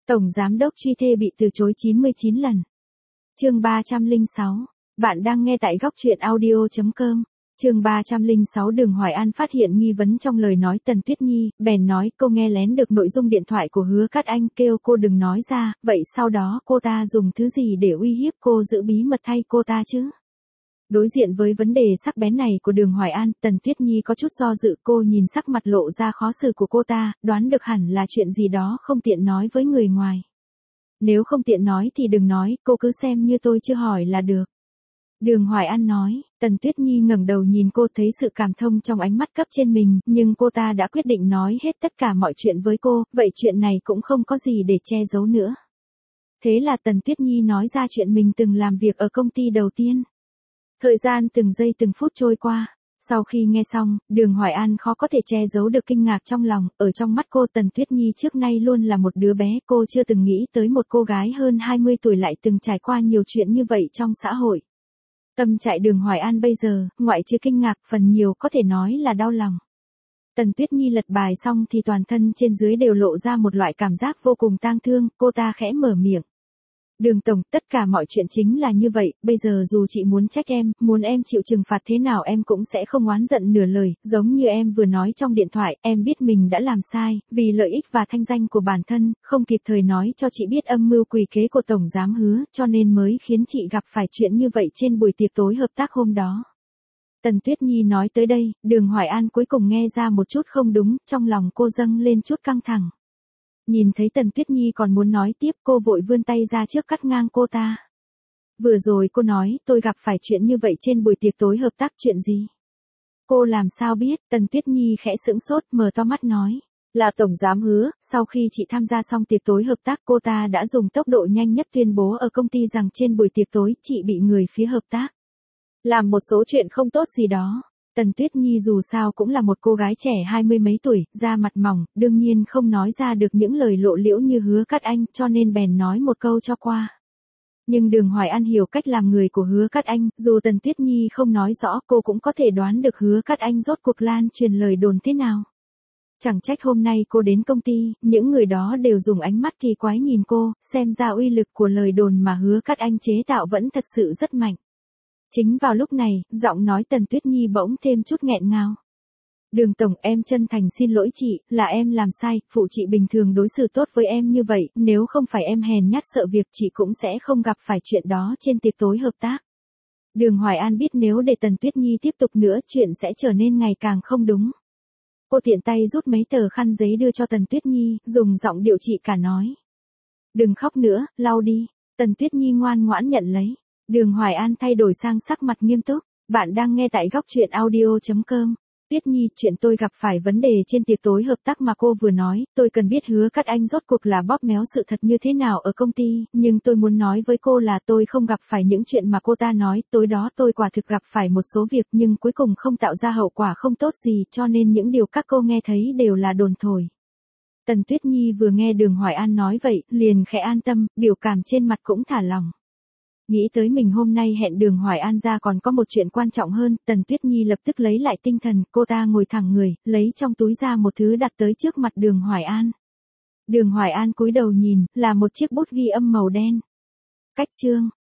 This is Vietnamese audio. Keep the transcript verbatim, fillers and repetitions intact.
Tổng giám đốc truy thê bị từ chối chín mươi chín lần. Chương ba trăm lẻ sáu. Bạn đang nghe tại góc truyện audio chấm com. Chương ba trăm lẻ sáu. Đường Hoài An phát hiện nghi vấn trong lời nói Tần Tuyết Nhi, bèn nói cô nghe lén được nội dung điện thoại của Hứa Cát Anh, kêu cô đừng nói ra, vậy sau đó cô ta dùng thứ gì để uy hiếp cô giữ bí mật thay cô ta chứ? Đối diện với vấn đề sắc bén này của Đường Hoài An, Tần Tuyết Nhi có chút do dự, cô nhìn sắc mặt lộ ra khó xử của cô ta, đoán được hẳn là chuyện gì đó không tiện nói với người ngoài. Nếu không tiện nói thì đừng nói, cô cứ xem như tôi chưa hỏi là được. Đường Hoài An nói. Tần Tuyết Nhi ngẩng đầu nhìn cô, thấy sự cảm thông trong ánh mắt cấp trên mình, nhưng cô ta đã quyết định nói hết tất cả mọi chuyện với cô, vậy chuyện này cũng không có gì để che giấu nữa. Thế là Tần Tuyết Nhi nói ra chuyện mình từng làm việc ở công ty đầu tiên. Thời gian từng giây từng phút trôi qua. Sau khi nghe xong, Đường Hoài An khó có thể che giấu được kinh ngạc trong lòng, ở trong mắt cô Tần Tuyết Nhi trước nay luôn là một đứa bé, cô chưa từng nghĩ tới một cô gái hơn hai mươi tuổi lại từng trải qua nhiều chuyện như vậy trong xã hội. Tâm trạng Đường Hoài An bây giờ, ngoại trừ kinh ngạc, phần nhiều có thể nói là đau lòng. Tần Tuyết Nhi lật bài xong thì toàn thân trên dưới đều lộ ra một loại cảm giác vô cùng tang thương, cô ta khẽ mở miệng. Đường tổng, tất cả mọi chuyện chính là như vậy, bây giờ dù chị muốn trách em, muốn em chịu trừng phạt thế nào em cũng sẽ không oán giận nửa lời, giống như em vừa nói trong điện thoại, em biết mình đã làm sai, vì lợi ích và thanh danh của bản thân, không kịp thời nói cho chị biết âm mưu quỷ kế của Tổng Giám Hứa, cho nên mới khiến chị gặp phải chuyện như vậy trên buổi tiệc tối hợp tác hôm đó. Tần Tuyết Nhi nói tới đây, Đường Hoài An cuối cùng nghe ra một chút không đúng, trong lòng cô dâng lên chút căng thẳng. Nhìn thấy Tần Tuyết Nhi còn muốn nói tiếp, cô vội vươn tay ra trước cắt ngang cô ta. Vừa rồi cô nói tôi gặp phải chuyện như vậy trên buổi tiệc tối hợp tác, chuyện gì? Cô làm sao biết? Tần Tuyết Nhi khẽ sững sốt, mở to mắt nói. Là Tổng Giám Hứa, sau khi chị tham gia xong tiệc tối hợp tác cô ta đã dùng tốc độ nhanh nhất tuyên bố ở công ty rằng trên buổi tiệc tối chị bị người phía hợp tác làm một số chuyện không tốt gì đó. Tần Tuyết Nhi dù sao cũng là một cô gái trẻ hai mươi mấy tuổi, da mặt mỏng, đương nhiên không nói ra được những lời lộ liễu như Hứa Cát Anh, cho nên bèn nói một câu cho qua. Nhưng Đường Hoài An hiểu cách làm người của Hứa Cát Anh, dù Tần Tuyết Nhi không nói rõ, cô cũng có thể đoán được Hứa Cát Anh rốt cuộc lan truyền lời đồn thế nào. Chẳng trách hôm nay cô đến công ty, những người đó đều dùng ánh mắt kỳ quái nhìn cô, xem ra uy lực của lời đồn mà Hứa Cát Anh chế tạo vẫn thật sự rất mạnh. Chính vào lúc này, giọng nói Tần Tuyết Nhi bỗng thêm chút nghẹn ngào. Đường tổng, em chân thành xin lỗi chị, là em làm sai, phụ chị bình thường đối xử tốt với em như vậy, nếu không phải em hèn nhát sợ việc chị cũng sẽ không gặp phải chuyện đó trên tiệc tối hợp tác. Đường Hoài An biết nếu để Tần Tuyết Nhi tiếp tục nữa chuyện sẽ trở nên ngày càng không đúng. Cô tiện tay rút mấy tờ khăn giấy đưa cho Tần Tuyết Nhi, dùng giọng điệu chị cả nói. Đừng khóc nữa, lau đi. Tần Tuyết Nhi ngoan ngoãn nhận lấy. Đường Hoài An thay đổi sang sắc mặt nghiêm túc. Bạn đang nghe tại góc truyện audio chấm com. Tuyết Nhi, chuyện tôi gặp phải vấn đề trên tiệc tối hợp tác mà cô vừa nói, tôi cần biết Hứa Cát Anh rốt cuộc là bóp méo sự thật như thế nào ở công ty, nhưng tôi muốn nói với cô là tôi không gặp phải những chuyện mà cô ta nói, tối đó tôi quả thực gặp phải một số việc nhưng cuối cùng không tạo ra hậu quả không tốt gì, cho nên những điều các cô nghe thấy đều là đồn thổi. Tần Tuyết Nhi vừa nghe Đường Hoài An nói vậy, liền khẽ an tâm, biểu cảm trên mặt cũng thả lỏng. Nghĩ tới mình hôm nay hẹn Đường Hoài An ra còn có một chuyện quan trọng hơn, Tần Tuyết Nhi lập tức lấy lại tinh thần, cô ta ngồi thẳng người, lấy trong túi ra một thứ đặt tới trước mặt Đường Hoài An. Đường Hoài An cúi đầu nhìn, là một chiếc bút ghi âm màu đen. Cách chương.